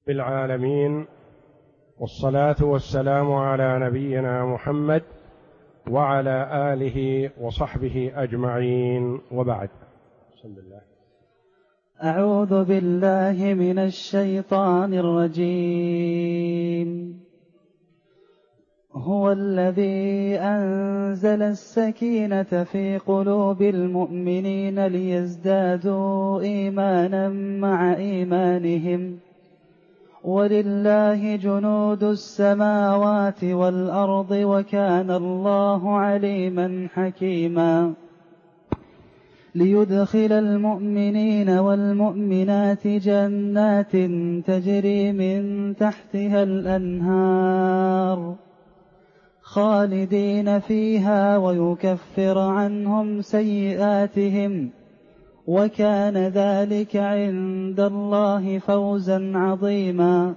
بالعالمين، والصلاة والسلام على نبينا محمد وعلى آله وصحبه أجمعين، وبعد. بسم الله. أعوذ بالله من الشيطان الرجيم. هو الذي أنزل السكينة في قلوب المؤمنين ليزدادوا إيمانا مع إيمانهم، ولله جنود السماوات والأرض وكان الله عليما حكيما. ليدخل المؤمنين والمؤمنات جنات تجري من تحتها الأنهار خالدين فيها ويكفر عنهم سيئاتهم، وكان ذلك عند الله فوزا عظيما.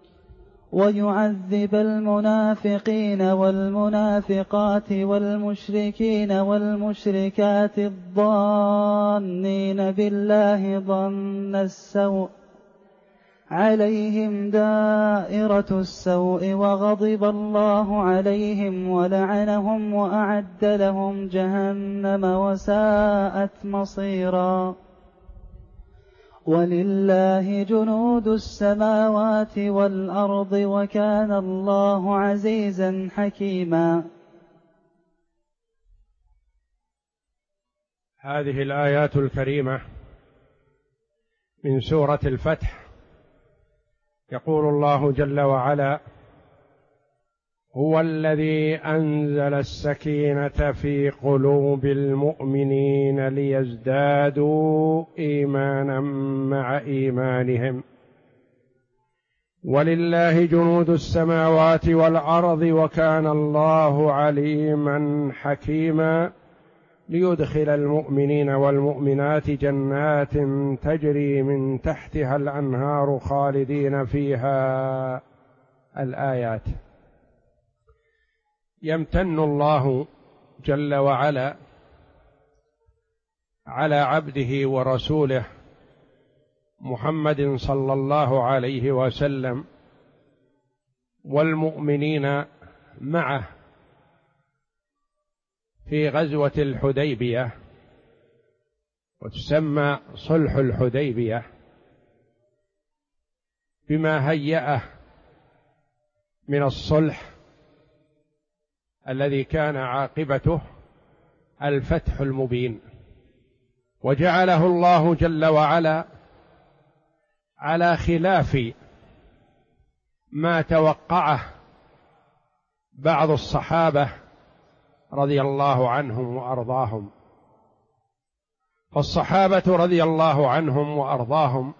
ويعذب المنافقين والمنافقات والمشركين والمشركات الظانين بالله ظن السوء عليهم دائرة السوء، وغضب الله عليهم ولعنهم وأعد لهم جهنم وساءت مصيرا. ولله جنود السماوات والأرض وكان الله عزيزا حكيما. هذه الآيات الكريمة من سورة الفتح. يقول الله جل وعلا: هو الذي أنزل السكينة في قلوب المؤمنين ليزدادوا إيمانا مع إيمانهم، ولله جنود السماوات والأرض وكان الله عليما حكيما. ليدخل المؤمنين والمؤمنات جنات تجري من تحتها الأنهار خالدين فيها. الآيات. يمتن الله جل وعلا على عبده ورسوله محمد صلى الله عليه وسلم والمؤمنين معه في غزوة الحديبية، وتسمى صلح الحديبية، بما هيأه من الصلح الذي كان عاقبته الفتح المبين. وجعله الله جل وعلا على خلاف ما توقعه بعض الصحابة رضي الله عنهم وأرضاهم. فالصحابة رضي الله عنهم وأرضاهم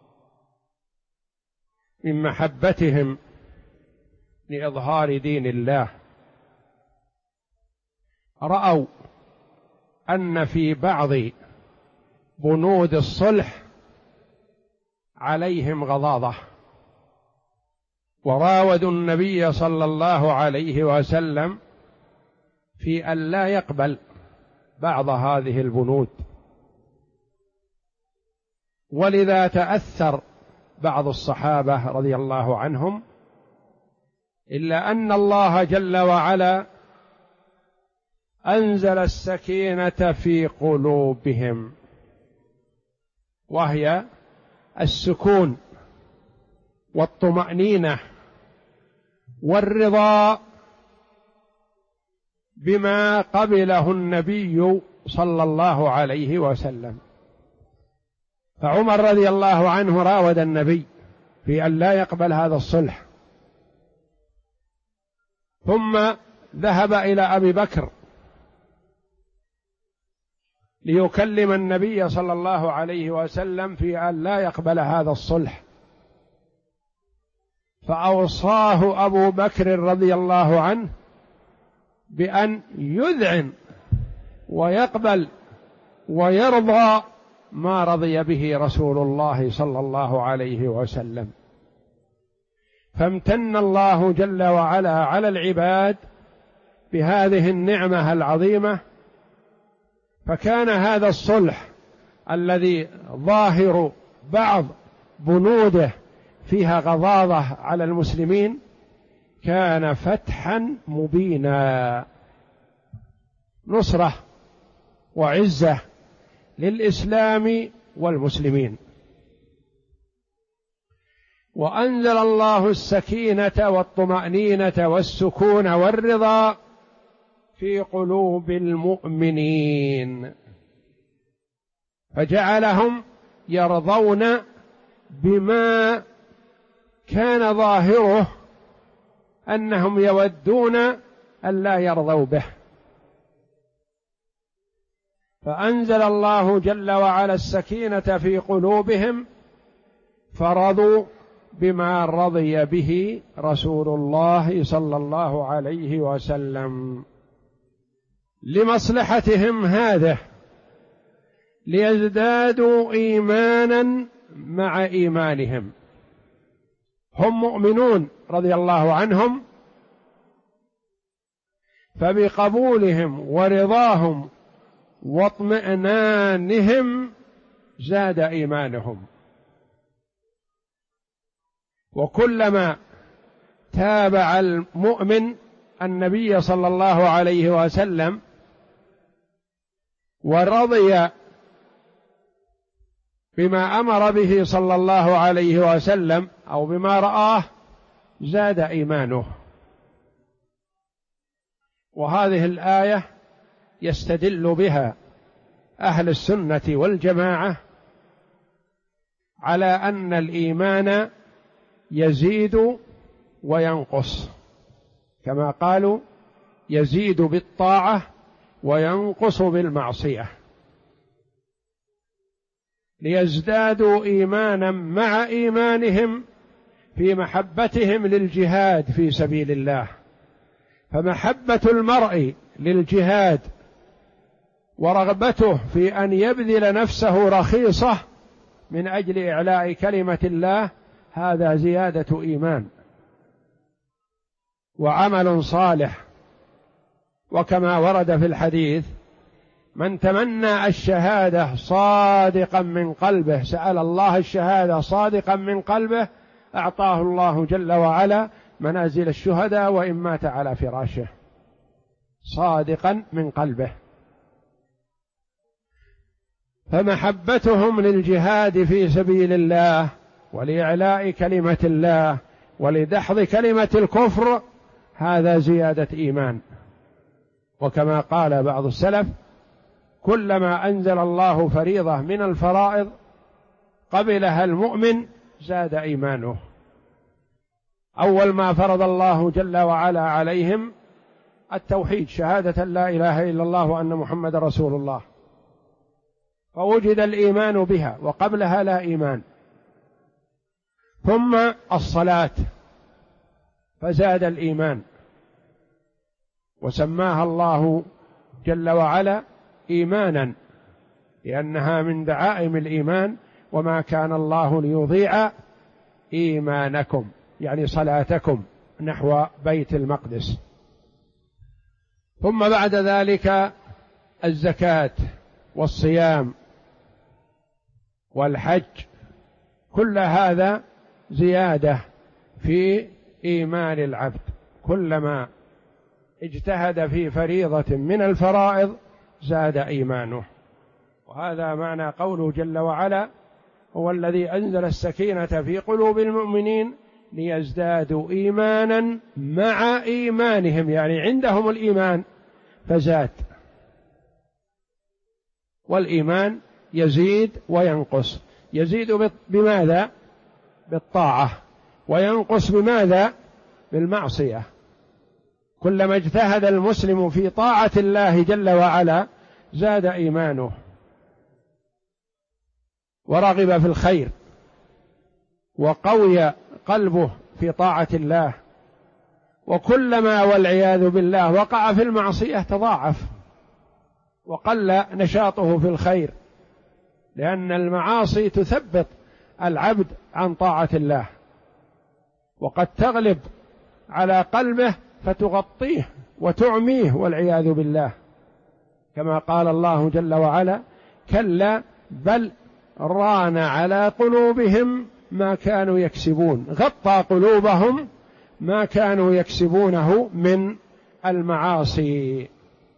من محبتهم لإظهار دين الله رأوا أن في بعض بنود الصلح عليهم غضاضة، وراودوا النبي صلى الله عليه وسلم في أن لا يقبل بعض هذه البنود، ولذا تأثر بعض الصحابة رضي الله عنهم، إلا أن الله جل وعلا أنزل السكينة في قلوبهم، وهي السكون والطمأنينة والرضا بما قبله النبي صلى الله عليه وسلم. فعمر رضي الله عنه راود النبي في أن لا يقبل هذا الصلح، ثم ذهب إلى أبي بكر ليكلم النبي صلى الله عليه وسلم في أن لا يقبل هذا الصلح، فأوصاه أبو بكر رضي الله عنه بأن يذعن ويقبل ويرضى ما رضي به رسول الله صلى الله عليه وسلم. فامتن الله جل وعلا على العباد بهذه النعمة العظيمة، فكان هذا الصلح الذي ظاهر بعض بنوده فيها غضاضة على المسلمين كان فتحا مبينا، نصرة وعزة للإسلام والمسلمين. وأنزل الله السكينة والطمأنينة والسكون والرضا في قلوب المؤمنين، فجعلهم يرضون بما كان ظاهره أنهم يودون أن لا يرضوا به. فأنزل الله جل وعلا السكينة في قلوبهم فرضوا بما رضي به رسول الله صلى الله عليه وسلم لمصلحتهم هذه، ليزدادوا إيمانا مع إيمانهم. هم مؤمنون رضي الله عنهم، فبقبولهم ورضاهم واطمئنانهم زاد إيمانهم. وكلما تابع المؤمن النبي صلى الله عليه وسلم ورضي بما أمر به صلى الله عليه وسلم أو بما رآه زاد إيمانه. وهذه الآية يستدل بها أهل السنة والجماعة على أن الإيمان يزيد وينقص، كما قالوا يزيد بالطاعة وينقص بالمعصية، ليزدادوا إيمانا مع إيمانهم في محبتهم للجهاد في سبيل الله. فمحبة المرء للجهاد ورغبته في أن يبذل نفسه رخيصة من أجل إعلاء كلمة الله هذا زيادة إيمان وعمل صالح. وكما ورد في الحديث: من تمنى الشهادة صادقا من قلبه، سأل الله الشهادة صادقا من قلبه، أعطاه الله جل وعلا منازل الشهداء وإن مات على فراشه، صادقا من قلبه. فمحبتهم للجهاد في سبيل الله ولإعلاء كلمة الله ولدحض كلمة الكفر هذا زيادة إيمان. وكما قال بعض السلف: كلما أنزل الله فريضة من الفرائض قبلها المؤمن زاد إيمانه. أول ما فرض الله جل وعلا عليهم التوحيد، شهادة لا إله إلا الله وأن محمد رسول الله، فوجد الإيمان بها، وقبلها لا إيمان. ثم الصلاة فزاد الإيمان، وسماها الله جل وعلا إيمانا لأنها من دعائم الإيمان: وما كان الله ليضيع إيمانكم، يعني صلاتكم نحو بيت المقدس. ثم بعد ذلك الزكاة والصيام والحج، كل هذا زيادة في إيمان العبد. كلما اجتهد في فريضة من الفرائض زاد إيمانه. وهذا معنى قوله جل وعلا: هو الذي أنزل السكينة في قلوب المؤمنين ليزدادوا إيمانا مع إيمانهم، يعني عندهم الإيمان فزاد. والإيمان يزيد وينقص، يزيد بماذا؟ بالطاعة، وينقص بماذا؟ بالمعصية. كلما اجتهد المسلم في طاعة الله جل وعلا زاد إيمانه ورغب في الخير وقوي قلبه في طاعة الله. وكلما والعياذ بالله وقع في المعصية تضاعف وقل نشاطه في الخير، لأن المعاصي تثبط العبد عن طاعة الله، وقد تغلب على قلبه فتغطيه وتعميه والعياذ بالله، كما قال الله جل وعلا: كلا بل ران على قلوبهم ما كانوا يكسبون، غطى قلوبهم ما كانوا يكسبونه من المعاصي.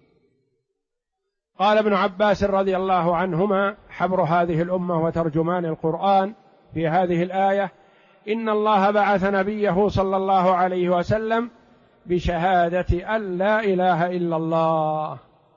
قال ابن عباس رضي الله عنهما حبر هذه الأمة وترجمان القرآن في هذه الآية: إن الله بعث نبيه صلى الله عليه وسلم بشهادة أن لا إله إلا الله،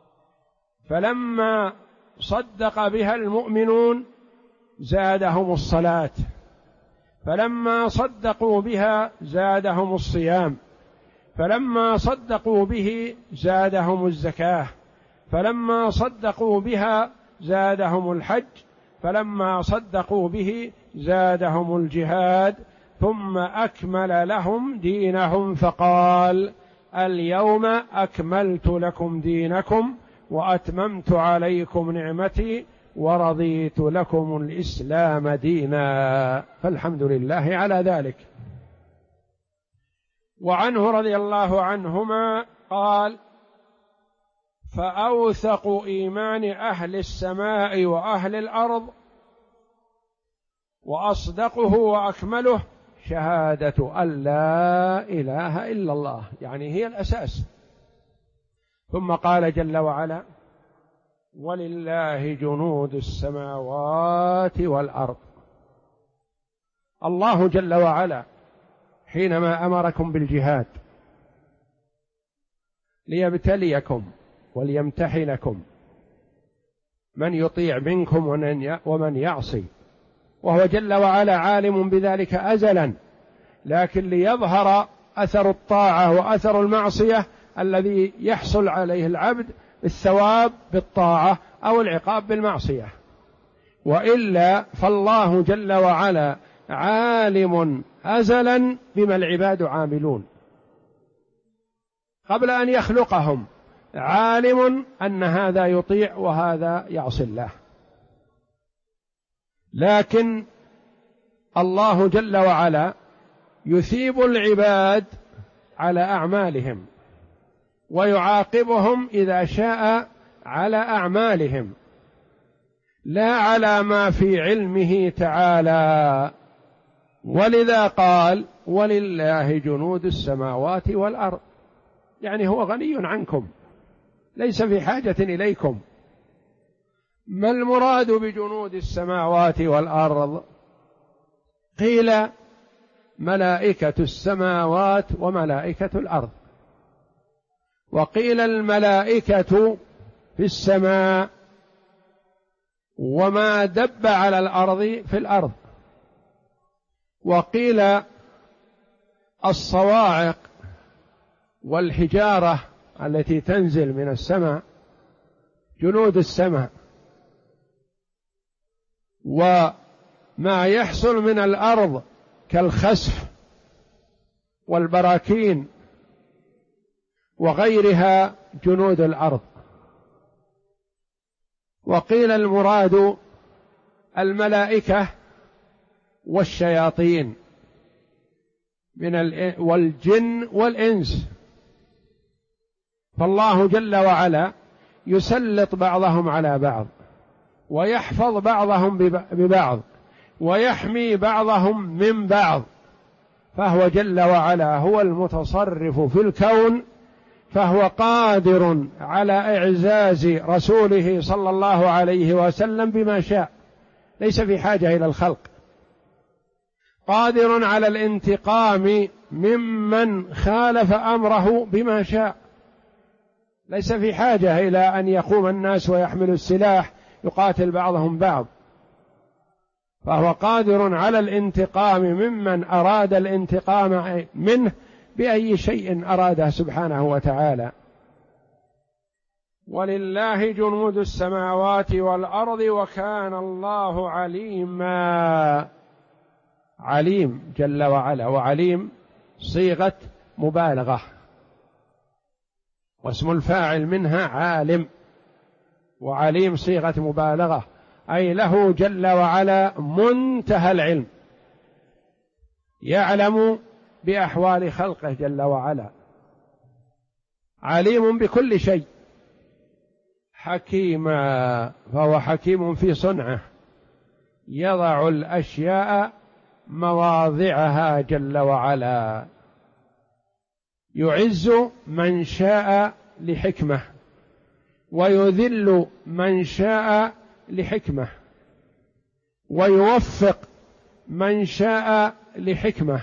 فلما صدق بها المؤمنون زادهم الصلاة، فلما صدقوا بها زادهم الصيام، فلما صدقوا به زادهم الزكاة، فلما صدقوا بها زادهم الحج، فلما صدقوا به زادهم الجهاد، ثم أكمل لهم دينهم فقال: اليوم أكملت لكم دينكم وأتممت عليكم نعمتي ورضيت لكم الإسلام دينا. فالحمد لله على ذلك. وعنه رضي الله عنهما قال: فأوثق إيمان أهل السماء وأهل الأرض وأصدقه وأكمله شهادة أن لا إله إلا الله، يعني هي الأساس. ثم قال جل وعلا: ولله جنود السماوات والأرض. الله جل وعلا حينما أمركم بالجهاد ليبتليكم وليمتحنكم من يطيع منكم ومن يعصي، وهو جل وعلا عالم بذلك أزلا، لكن ليظهر أثر الطاعة وأثر المعصية الذي يحصل عليه العبد الثواب بالطاعة أو العقاب بالمعصية. وإلا فالله جل وعلا عالم أزلا بما العباد عاملون، قبل أن يخلقهم عالم أن هذا يطيع وهذا يعصي الله. لكن الله جل وعلا يثيب العباد على أعمالهم ويعاقبهم إذا شاء على أعمالهم، لا على ما في علمه تعالى. ولذا قال: ولله جنود السماوات والأرض، يعني هو غني عنكم، ليس في حاجة إليكم. ما المراد بجنود السماوات والأرض؟ قيل: ملائكة السماوات وملائكة الأرض، وقيل الملائكة في السماء وما دب على الأرض في الأرض، وقيل الصواعق والحجارة التي تنزل من السماء جنود السماء، وما يحصل من الأرض كالخسف والبراكين وغيرها جنود الأرض. وقيل المراد الملائكة والشياطين والجن والإنس، فالله جل وعلا يسلط بعضهم على بعض ويحفظ بعضهم ببعض ويحمي بعضهم من بعض، فهو جل وعلا هو المتصرف في الكون، فهو قادر على إعزاز رسوله صلى الله عليه وسلم بما شاء، ليس في حاجة إلى الخلق، قادر على الانتقام ممن خالف أمره بما شاء، ليس في حاجة إلى أن يقوم الناس ويحملوا السلاح يقاتل بعضهم بعض، فهو قادر على الانتقام ممن أراد الانتقام منه بأي شيء أراده سبحانه وتعالى. ولله جنود السماوات والأرض وكان الله عليما. عليم جل وعلا، وعليم صيغة مبالغة، واسم الفاعل منها عالم، وعليم صيغة مبالغة، أي له جل وعلا منتهى العلم، يعلم بأحوال خلقه جل وعلا، عليم بكل شيء، حكيما، فهو حكيم في صنعه، يضع الأشياء مواضعها جل وعلا، يعز من شاء لحكمة ويذل من شاء لحكمة، ويوفق من شاء لحكمة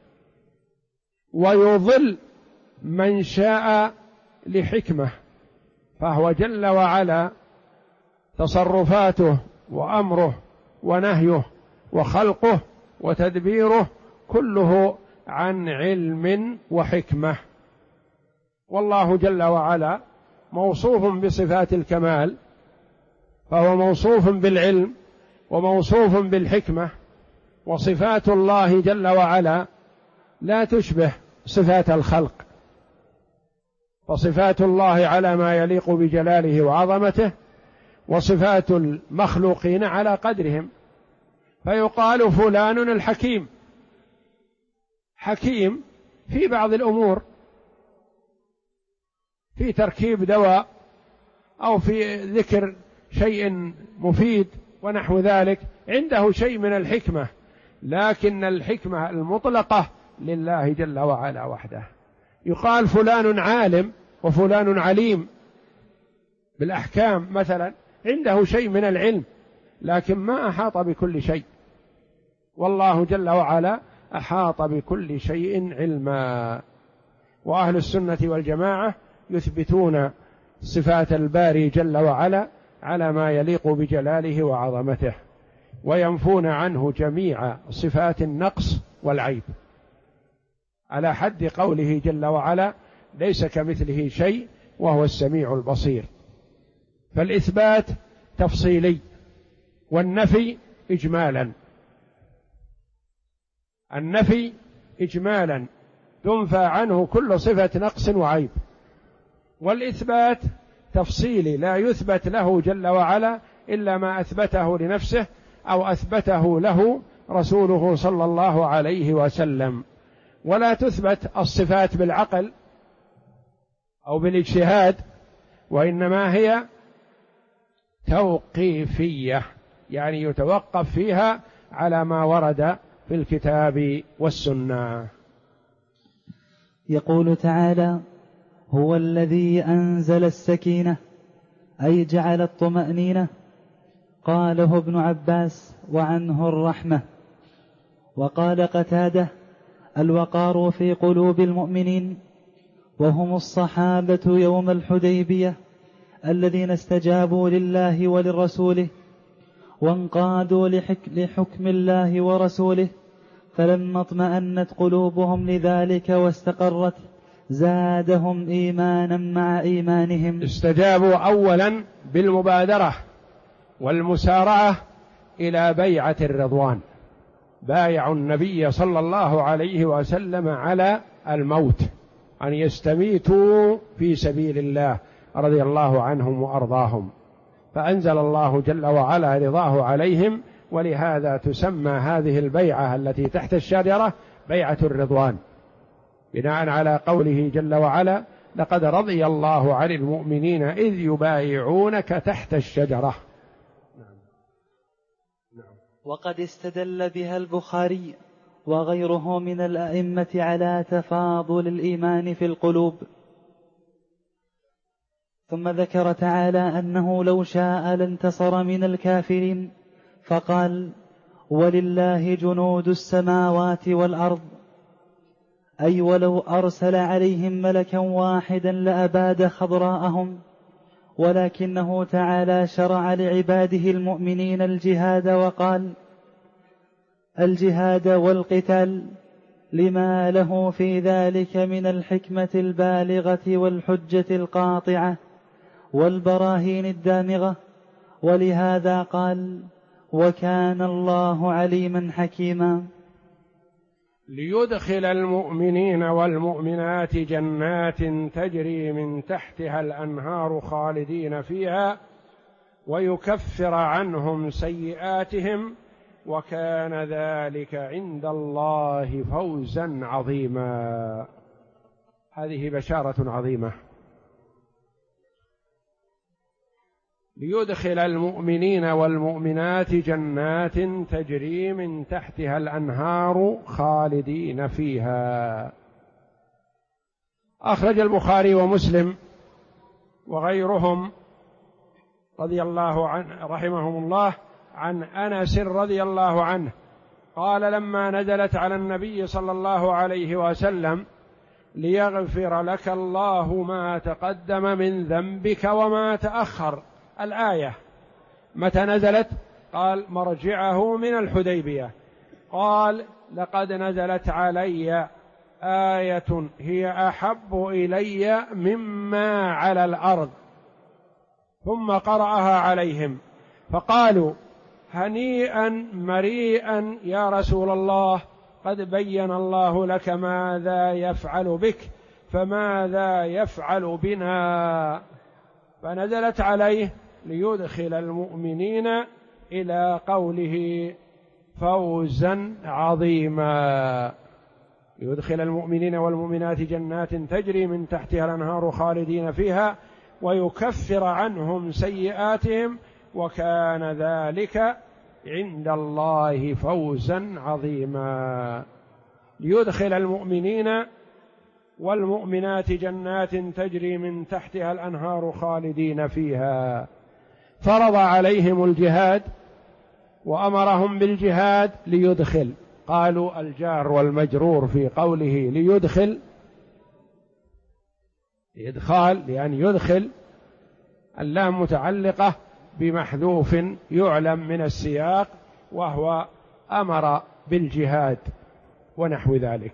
ويضل من شاء لحكمة. فهو جل وعلا تصرفاته وأمره ونهيه وخلقه وتدبيره كله عن علم وحكمة. والله جل وعلا موصوف بصفات الكمال، فهو موصوف بالعلم وموصوف بالحكمة، وصفات الله جل وعلا لا تشبه صفات الخلق، فصفات الله على ما يليق بجلاله وعظمته، وصفات المخلوقين على قدرهم. فيقال فلان الحكيم، حكيم في بعض الأمور، في تركيب دواء أو في ذكر شيء مفيد ونحو ذلك، عنده شيء من الحكمة، لكن الحكمة المطلقة لله جل وعلا وحده. يقال فلان عالم وفلان عليم بالأحكام مثلا، عنده شيء من العلم لكن ما أحاط بكل شيء، والله جل وعلا أحاط بكل شيء علما. وأهل السنة والجماعة يثبتون صفات الباري جل وعلا على ما يليق بجلاله وعظمته، وينفون عنه جميع صفات النقص والعيب، على حد قوله جل وعلا: ليس كمثله شيء وهو السميع البصير. فالإثبات تفصيلي والنفي إجمالا. النفي إجمالا تنفى عنه كل صفة نقص وعيب، والإثبات تفصيلي لا يثبت له جل وعلا إلا ما أثبته لنفسه أو أثبته له رسوله صلى الله عليه وسلم. ولا تثبت الصفات بالعقل أو بالاجتهاد، وإنما هي توقيفية، يعني يتوقف فيها على ما ورد في الكتاب والسنة. يقول تعالى: هو الذي أنزل السكينة، أي جعل الطمأنينة. قاله ابن عباس وعنه الرحمة. وقال قتادة: الوقار في قلوب المؤمنين، وهم الصحابة يوم الحديبية الذين استجابوا لله ولرسوله وانقادوا لحكم الله ورسوله، فلما اطمأنت قلوبهم لذلك واستقرت زادهم إيمانا مع إيمانهم. استجابوا أولا بالمبادرة والمسارعة إلى بيعة الرضوان، بايعوا النبي صلى الله عليه وسلم على الموت، أن يستميتوا في سبيل الله رضي الله عنهم وأرضاهم، فأنزل الله جل وعلا رضاه عليهم، ولهذا تسمى هذه البيعة التي تحت الشجرة بيعة الرضوان، بناء على قوله جل وعلا: لقد رضي الله عن المؤمنين إذ يبايعونك تحت الشجرة. وقد استدل بها البخاري وغيره من الأئمة على تفاضل الإيمان في القلوب. ثم ذكر تعالى أنه لو شاء لانتصر من الكافرين، فقال: ولله جنود السماوات والأرض، أي ولو أرسل عليهم ملكا واحدا لأباد خضراءهم، ولكنه تعالى شرع لعباده المؤمنين الجهاد، وقال: الجهاد والقتال، لما له في ذلك من الحكمة البالغة والحجة القاطعة والبراهين الدامغة. ولهذا قال: وكان الله عليما حكيما. ليدخل المؤمنين والمؤمنات جنات تجري من تحتها الأنهار خالدين فيها ويكفر عنهم سيئاتهم وكان ذلك عند الله فوزا عظيما. هذه بشارة عظيمة. ليدخل المؤمنين والمؤمنات جنات تجري من تحتها الأنهار خالدين فيها. أخرج البخاري ومسلم وغيرهم رضي الله عنه رحمهم الله عن أنس رضي الله عنه قال: لما نزلت على النبي صلى الله عليه وسلم: ليغفر لك الله ما تقدم من ذنبك وما تأخر، الآية متى نزلت؟ قال: مرجعه من الحديبية. قال: لقد نزلت علي آية هي أحب إلي مما على الأرض. ثم قرأها عليهم فقالوا: هنيئا مريئا يا رسول الله، قد بين الله لك ماذا يفعل بك، فماذا يفعل بنا؟ فنزلت عليه: ليدخل المؤمنين إلى قوله فوزا عظيما، يدخل المؤمنين والمؤمنات جنات تجري من تحتها الأنهار خالدين فيها ويكفر عنهم سيئاتهم وكان ذلك عند الله فوزا عظيما. ليدخل المؤمنين والمؤمنات جنات تجري من تحتها الأنهار خالدين فيها. فرض عليهم الجهاد وأمرهم بالجهاد ليدخل. قالوا الجار والمجرور في قوله ليدخل إدخال، لأن يدخل اللام متعلقة بمحذوف يعلم من السياق، وهو أمر بالجهاد ونحو ذلك.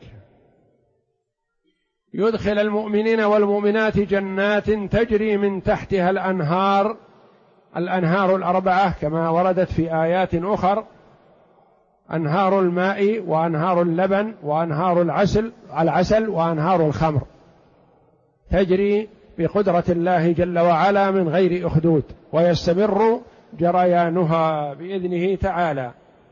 يدخل المؤمنين والمؤمنات جنات تجري من تحتها الأنهار، الأنهار الأربعة كما وردت في آيات أخر: أنهار الماء وأنهار اللبن وأنهار العسل وأنهار الخمر، تجري بقدرة الله جل وعلا من غير أخدود، ويستمر جريانها بإذنه تعالى.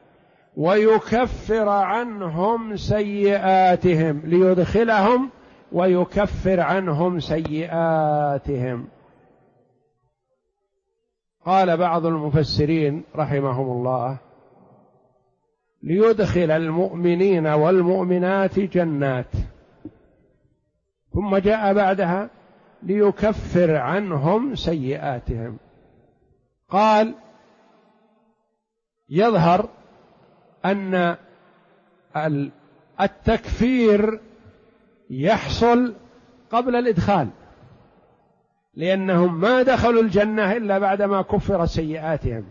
ويكفر عنهم سيئاتهم، ليدخلهم ويكفر عنهم سيئاتهم. قال بعض المفسرين رحمهم الله: ليدخل المؤمنين والمؤمنات جنات، ثم جاء بعدها ليكفر عنهم سيئاتهم. قال: يظهر أن التكفير يحصل قبل الإدخال، لأنهم ما دخلوا الجنة إلا بعدما كفرت سيئاتهم.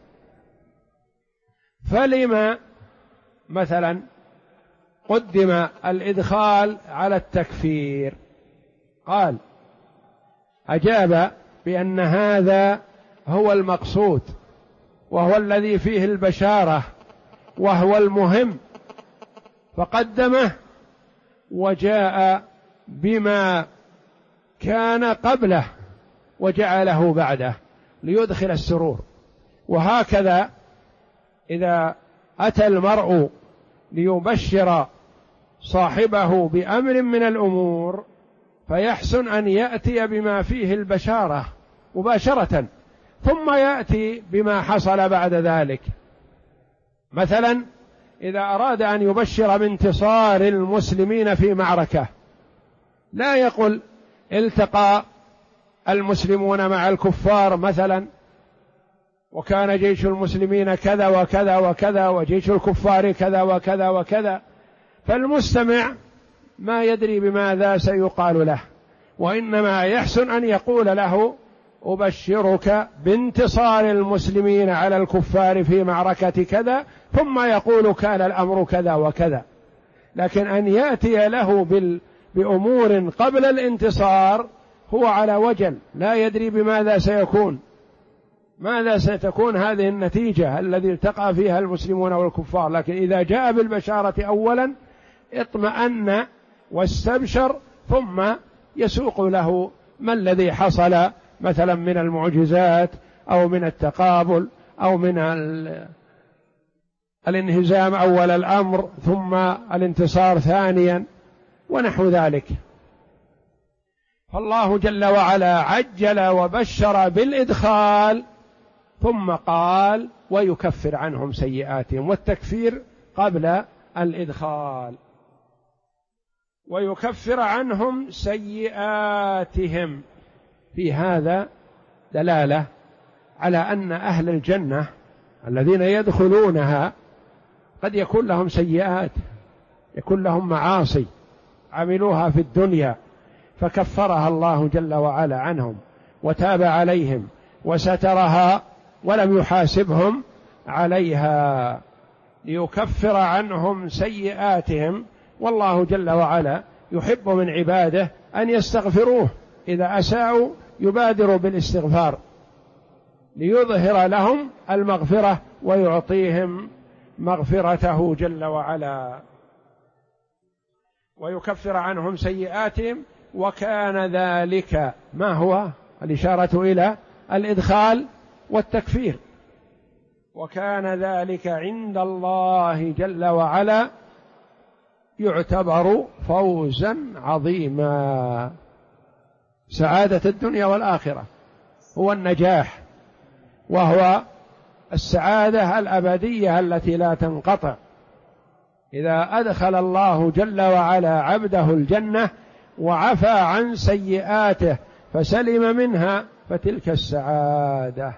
فلما مثلا قدم الإدخال على التكفير؟ قال: أجاب بأن هذا هو المقصود، وهو الذي فيه البشارة، وهو المهم، فقدمه وجاء بما كان قبله وجعله بعده ليدخل السرور. وهكذا إذا أتى المرء ليبشر صاحبه بأمر من الأمور فيحسن أن يأتي بما فيه البشارة مباشرة، ثم يأتي بما حصل بعد ذلك. مثلا إذا أراد أن يبشر بانتصار المسلمين في معركة، لا يقول التقى المسلمون مع الكفار مثلا، وكان جيش المسلمين كذا وكذا وكذا، وجيش الكفار كذا وكذا وكذا، فالمستمع ما يدري بماذا سيقال له، وإنما يحسن أن يقول له: أبشرك بانتصار المسلمين على الكفار في معركة كذا، ثم يقول كان الأمر كذا وكذا. لكن أن يأتي له بأمور قبل الانتصار هو على وجل، لا يدري بماذا سيكون، ماذا ستكون هذه النتيجة الذي التقى فيها المسلمون والكفار. لكن إذا جاء بالبشارة أولا اطمأن واستبشر، ثم يسوق له ما الذي حصل مثلا من المعجزات أو من التقابل أو من الانهزام أول الأمر ثم الانتصار ثانيا ونحو ذلك. فالله جل وعلا عجل وبشر بالإدخال ثم قال ويكفر عنهم سيئاتهم، والتكفير قبل الإدخال. ويكفر عنهم سيئاتهم، في هذا دلالة على أن أهل الجنة الذين يدخلونها قد يكون لهم سيئات، يكون لهم معاصي عملوها في الدنيا فكفرها الله جل وعلا عنهم وتاب عليهم وسترها ولم يحاسبهم عليها، ليكفر عنهم سيئاتهم. والله جل وعلا يحب من عباده أن يستغفروه، إذا أساءوا يبادر بالاستغفار ليظهر لهم المغفرة ويعطيهم مغفرته جل وعلا. ويكفر عنهم سيئاتهم، وكان ذلك ما هو الإشارة إلى الإدخال والتكفير، وكان ذلك عند الله جل وعلا يعتبر فوزا عظيما. سعادة الدنيا والآخرة هو النجاح، وهو السعادة الأبدية التي لا تنقطع. إذا أدخل الله جل وعلا عبده الجنة وعفى عن سيئاته فسلم منها، فتلك السعادة.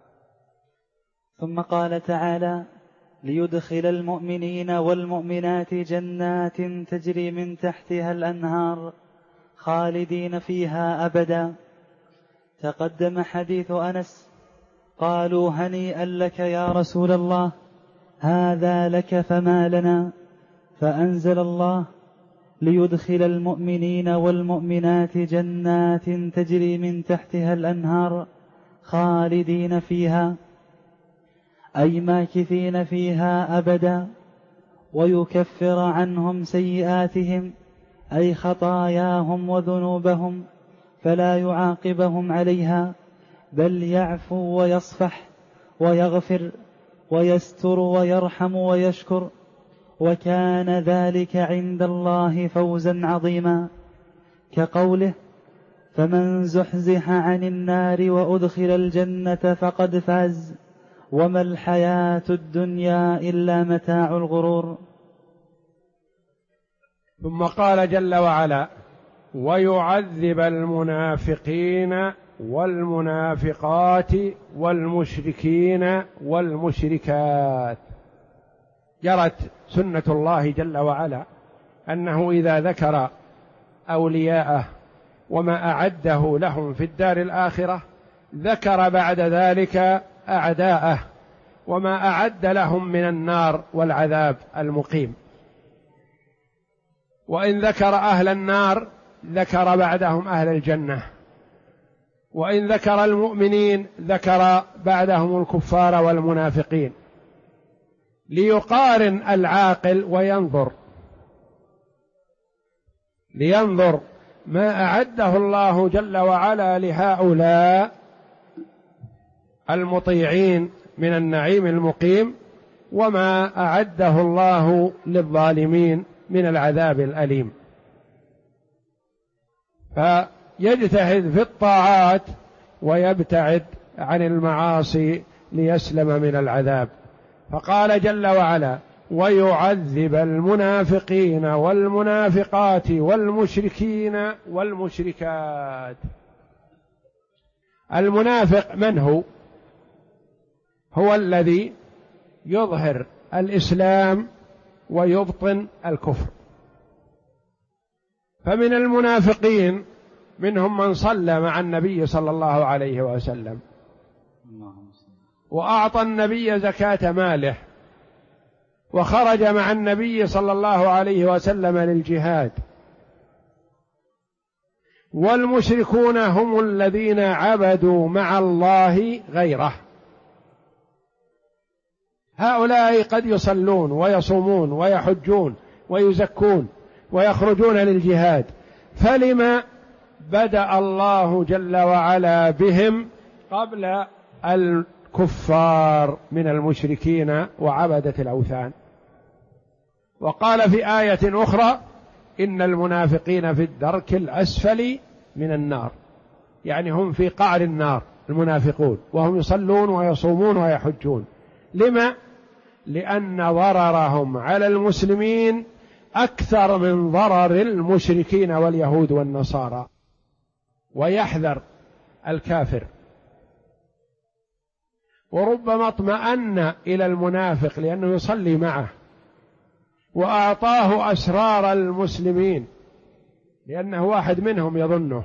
ثم قال تعالى: ليدخل المؤمنين والمؤمنات جنات تجري من تحتها الأنهار خالدين فيها أبدا. تقدم حديث أنس: قالوا هنيئا لك يا رسول الله، هذا لك فما لنا؟ فأنزل الله: ليدخل المؤمنين والمؤمنات جنات تجري من تحتها الأنهار خالدين فيها، أي ماكثين فيها أبدا، ويكفر عنهم سيئاتهم، أي خطاياهم وذنوبهم، فلا يعاقبهم عليها، بل يعفو ويصفح ويغفر ويستر ويرحم ويشكر، وكان ذلك عند الله فوزا عظيما. كقوله: فمن زحزح عن النار وأدخل الجنة فقد فاز، وما الحياة الدنيا إلا متاع الغرور. ثم قال جل وعلا: ويعذب المنافقين والمنافقات والمشركين والمشركات. جرت سنة الله جل وعلا أنه إذا ذكر أولياءه وما أعده لهم في الدار الآخرة ذكر بعد ذلك أعداءه وما أعد لهم من النار والعذاب المقيم. وإن ذكر أهل النار ذكر بعدهم أهل الجنة، وإن ذكر المؤمنين ذكر بعدهم الكفار والمنافقين، ليقارن العاقل لينظر ما أعده الله جل وعلا لهؤلاء المطيعين من النعيم المقيم، وما أعده الله للظالمين من العذاب الأليم، فيجتهد في الطاعات ويبتعد عن المعاصي ليسلم من العذاب. فقال جل وعلا: ويعذب المنافقين والمنافقات والمشركين والمشركات. المنافق من هو؟ هو الذي يظهر الإسلام ويبطن الكفر. فمن المنافقين منهم من صلى مع النبي صلى الله عليه وسلم وأعطى النبي زكاة ماله وخرج مع النبي صلى الله عليه وسلم للجهاد. والمشركون هم الذين عبدوا مع الله غيره. هؤلاء قد يصلون ويصومون ويحجون ويزكون ويخرجون للجهاد، فلما بدأ الله جل وعلا بهم قبل الكفار من المشركين وعبدة الأوثان؟ وقال في آية أخرى: إن المنافقين في الدرك الأسفل من النار، يعني هم في قعر النار المنافقون وهم يصلون ويصومون ويحجون. لما؟ لأن ضررهم على المسلمين أكثر من ضرر المشركين واليهود والنصارى. ويحذر الكافر، وربما اطمأن إلى المنافق لأنه يصلي معه وأعطاه أسرار المسلمين لأنه واحد منهم يظنه.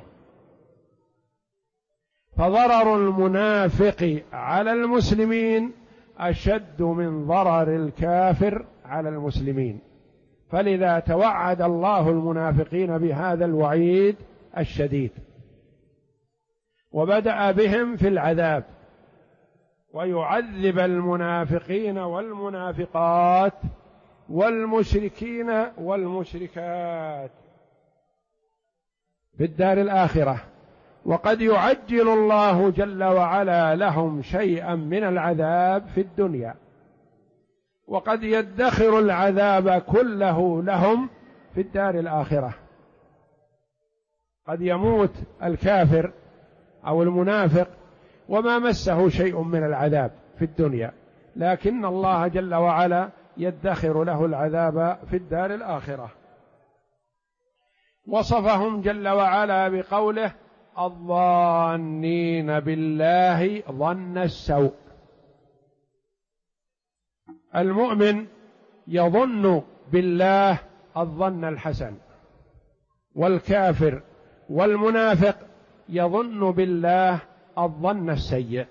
فضرر المنافق على المسلمين أشد من ضرر الكافر على المسلمين، فلذا توعد الله المنافقين بهذا الوعيد الشديد، وبدأ بهم في العذاب، ويعذب المنافقين والمنافقات والمشركين والمشركات في الدار الآخرة. وقد يعجل الله جل وعلا لهم شيئا من العذاب في الدنيا، وقد يدخر العذاب كله لهم في الدار الآخرة. قد يموت الكافر أو المنافق وما مسه شيء من العذاب في الدنيا، لكن الله جل وعلا يدخر له العذاب في الدار الآخرة. وصفهم جل وعلا بقوله: الظانين بالله ظن السوء. المؤمن يظن بالله الظن الحسن، والكافر والمنافق يظن بالله الظن السيء.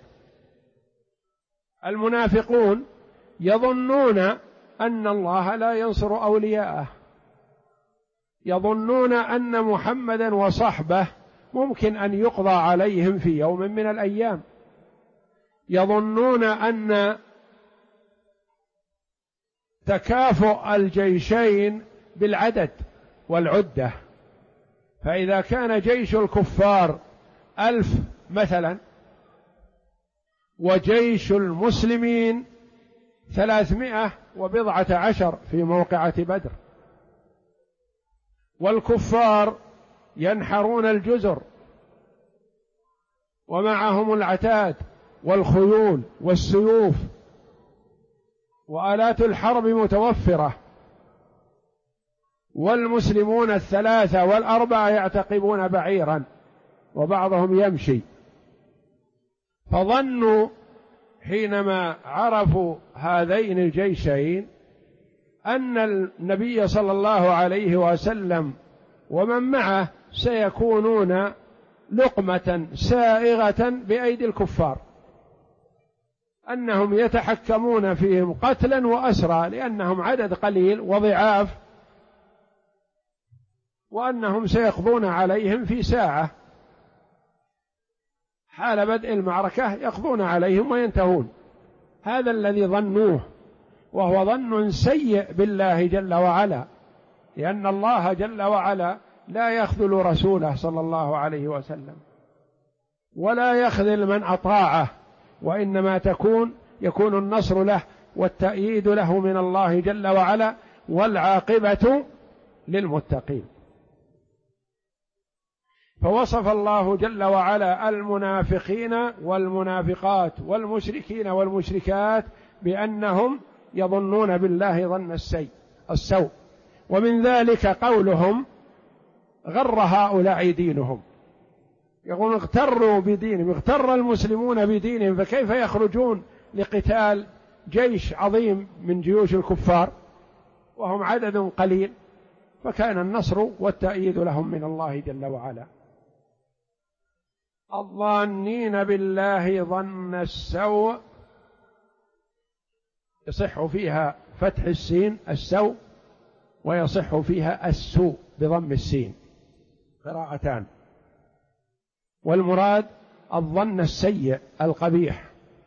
المنافقون يظنون أن الله لا ينصر أولياءه، يظنون أن محمدا وصحبه ممكن أن يقضى عليهم في يوم من الأيام، يظنون أن تكافؤ الجيشين بالعدد والعدة، فإذا كان جيش الكفار 1000 مثلا وجيش المسلمين 310 في موقعة بدر، والكفار ينحرون الجزر ومعهم العتاد والخيول والسيوف وآلات الحرب متوفرة، والمسلمون 3 و4 يعتقبون بعيرا وبعضهم يمشي. فظنوا حينما عرفوا هذين الجيشين أن النبي صلى الله عليه وسلم ومن معه سيكونون لقمة سائغة بأيدي الكفار، أنهم يتحكمون فيهم قتلا وأسرى لأنهم عدد قليل وضعاف، وأنهم سيقضون عليهم في ساعة، حال بدء المعركة يقضون عليهم وينتهون. هذا الذي ظنوه، وهو ظن سيء بالله جل وعلا، لأن الله جل وعلا لا يخذل رسوله صلى الله عليه وسلم ولا يخذل من أطاعه، وإنما يكون النصر له والتأييد له من الله جل وعلا، والعاقبة للمتقين. فوصف الله جل وعلا المنافقين والمنافقات والمشركين والمشركات بأنهم يظنون بالله ظن السوء. ومن ذلك قولهم: غر هؤلاء دينهم، يقول اغتروا بدينهم، اغتر المسلمون بدينهم، فكيف يخرجون لقتال جيش عظيم من جيوش الكفار وهم عدد قليل؟ فكان النصر والتأييد لهم من الله جل وعلا. الظانين بالله ظن السوء، يصح فيها فتح السين السوء، ويصح فيها السوء بضم السين، قراءتان. والمراد الظن السيء القبيح،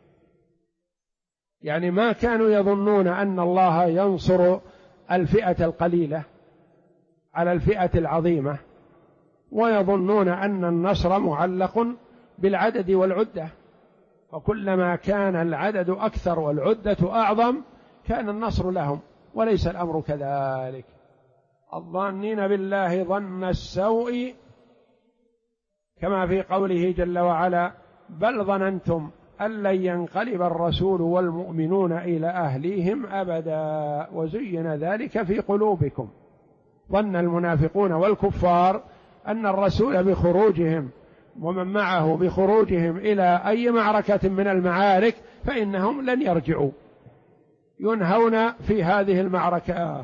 يعني ما كانوا يظنون أن الله ينصر الفئة القليلة على الفئة العظيمة، ويظنون أن النصر معلق بالعدد والعدة، وكلما كان العدد أكثر والعدة أعظم كان النصر لهم، وليس الأمر كذلك. الظانين بالله ظن السوء، كما في قوله جل وعلا: بل ظننتم أن لن ينقلب الرسول والمؤمنون إلى أهليهم أبدا وزين ذلك في قلوبكم. ظن المنافقون والكفار أن الرسول بخروجهم ومن معه بخروجهم إلى أي معركة من المعارك فإنهم لن يرجعوا، ينهون في هذه المعركة.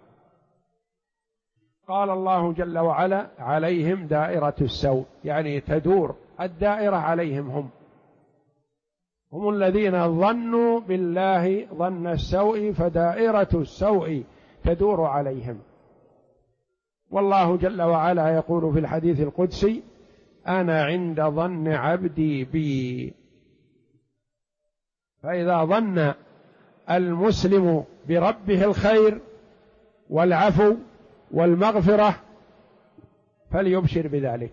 قال الله جل وعلا: عليهم دائرة السوء، يعني تدور الدائرة عليهم، هم الذين ظنوا بالله ظن السوء فدائرة السوء تدور عليهم. والله جل وعلا يقول في الحديث القدسي: أنا عند ظن عبدي بي. فإذا ظن المسلم بربه الخير والعفو والمغفرة فليبشر بذلك،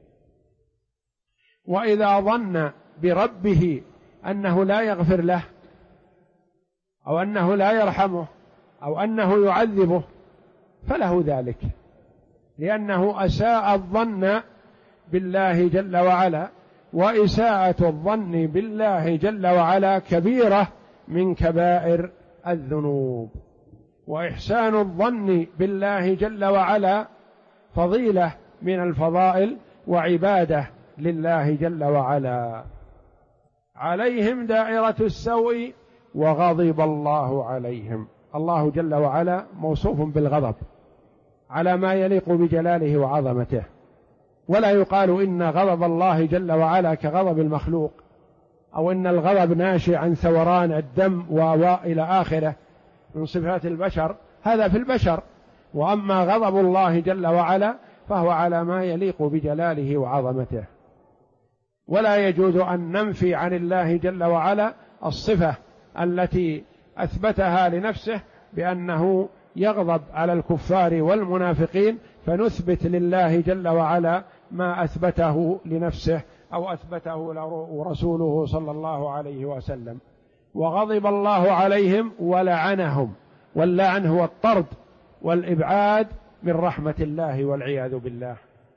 وإذا ظن بربه أنه لا يغفر له أو أنه لا يرحمه أو أنه يعذبه فله ذلك، لأنه أساء الظن بالله جل وعلا، وإساءة الظن بالله جل وعلا كبيرة من كبائر الذنوب، وإحسان الظن بالله جل وعلا فضيلة من الفضائل وعبادة لله جل وعلا. عليهم دائرة السوء وغضب الله عليهم. الله جل وعلا موصوف بالغضب على ما يليق بجلاله وعظمته، ولا يقال إن غضب الله جل وعلا كغضب المخلوق، أو إن الغضب ناشئ عن ثوران الدم وإلى آخره من صفات البشر، هذا في البشر. وأما غضب الله جل وعلا فهو على ما يليق بجلاله وعظمته. ولا يجوز أن ننفي عن الله جل وعلا الصفة التي أثبتها لنفسه بأنه يغضب على الكفار والمنافقين، فنثبت لله جل وعلا ما أثبته لنفسه أو أثبته رسوله صلى الله عليه وسلم. وغضب الله عليهم ولعنهم، واللعن هو الطرد والإبعاد من رحمة الله والعياذ بالله.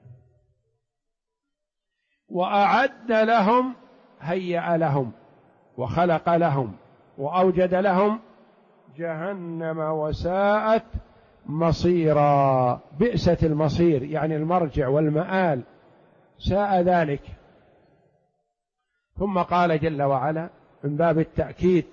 وأعد لهم، هيأ لهم وخلق لهم وأوجد لهم جهنم وساءت مصيرا. بئست المصير يعني المرجع والمآل، ساء ذلك. ثم قال جل وعلا من باب التأكيد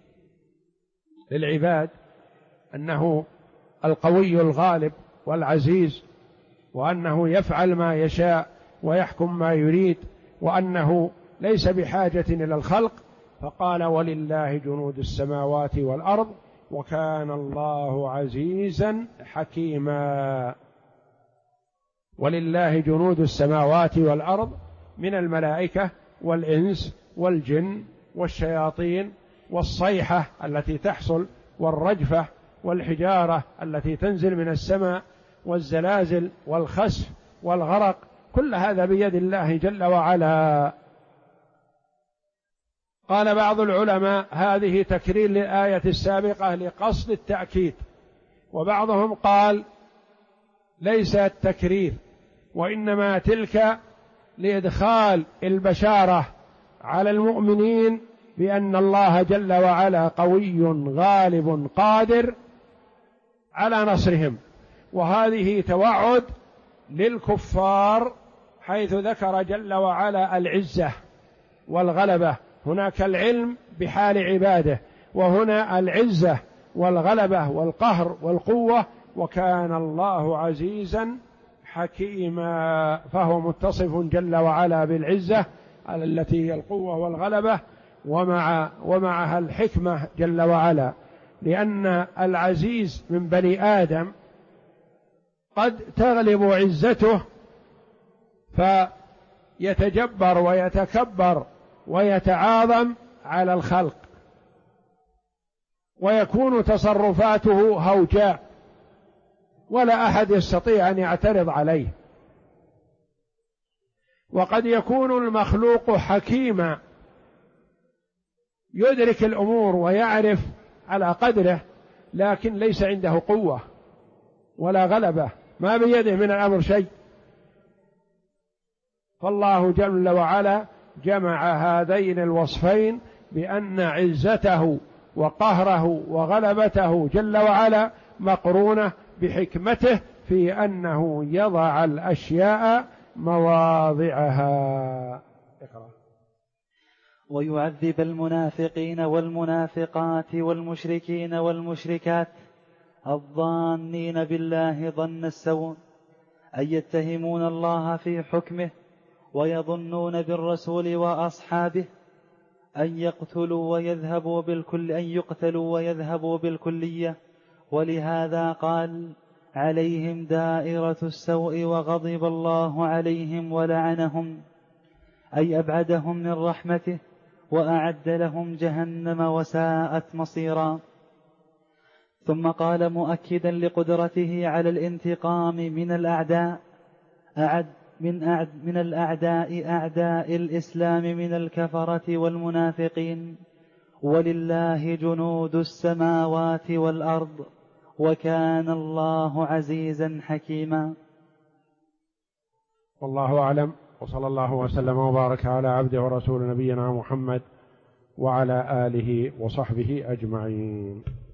للعباد أنه القوي الغالب والعزيز، وأنه يفعل ما يشاء ويحكم ما يريد، وأنه ليس بحاجة إلى الخلق، فقال: ولله جنود السماوات والأرض وكان الله عزيزا حكيما. ولله جنود السماوات والأرض من الملائكة والإنس والجن والشياطين، والصيحة التي تحصل، والرجفة والحجارة التي تنزل من السماء، والزلازل والخسف والغرق، كل هذا بيد الله جل وعلا. قال بعض العلماء: هذه تكرير للآية السابقة لقصد التأكيد، وبعضهم قال: ليس التكرير، وإنما تلك لإدخال البشارة على المؤمنين بأن الله جل وعلا قوي غالب قادر على نصرهم. وهذه توعد للكفار، حيث ذكر جل وعلا العزة والغلبة. هناك العلم بحال عباده، وهنا العزة والغلبة والقهر والقوة. وكان الله عزيزا حكيما، فهو متصف جل وعلا بالعزة التي هي القوة والغلبة، ومعها الحكمة جل وعلا، لأن العزيز من بني آدم قد تغلب عزته فيتجبر ويتكبر ويتعاظم على الخلق، ويكون تصرفاته هوجاء ولا أحد يستطيع أن يعترض عليه. وقد يكون المخلوق حكيما يدرك الأمور ويعرف على قدره، لكن ليس عنده قوة ولا غلبة، ما بيده من الأمر شيء. فالله جل وعلا جمع هذين الوصفين بأن عزته وقهره وغلبته جل وعلا مقرونة بحكمته في أنه يضع الأشياء مواضعها. اقرأ. ويعذب المنافقين والمنافقات والمشركين والمشركات الظانين بالله ظن السوء، أن يتهمون الله في حكمه ويظنون بالرسول وأصحابه أن يقتلوا ويذهبوا بالكلية. ولهذا قال: عليهم دائرة السوء وغضب الله عليهم ولعنهم، أي أبعدهم من رحمته وأعد لهم جهنم وساءت مصيرا. ثم قال مؤكدا لقدرته على الانتقام من الأعداء من الأعداء أعداء الإسلام من الكفرة والمنافقين: ولله جنود السماوات والأرض وكان الله عزيزا حكيما. والله أعلم، وصلى الله وسلم وبارك على عبده ورسول نبينا محمد وعلى آله وصحبه أجمعين.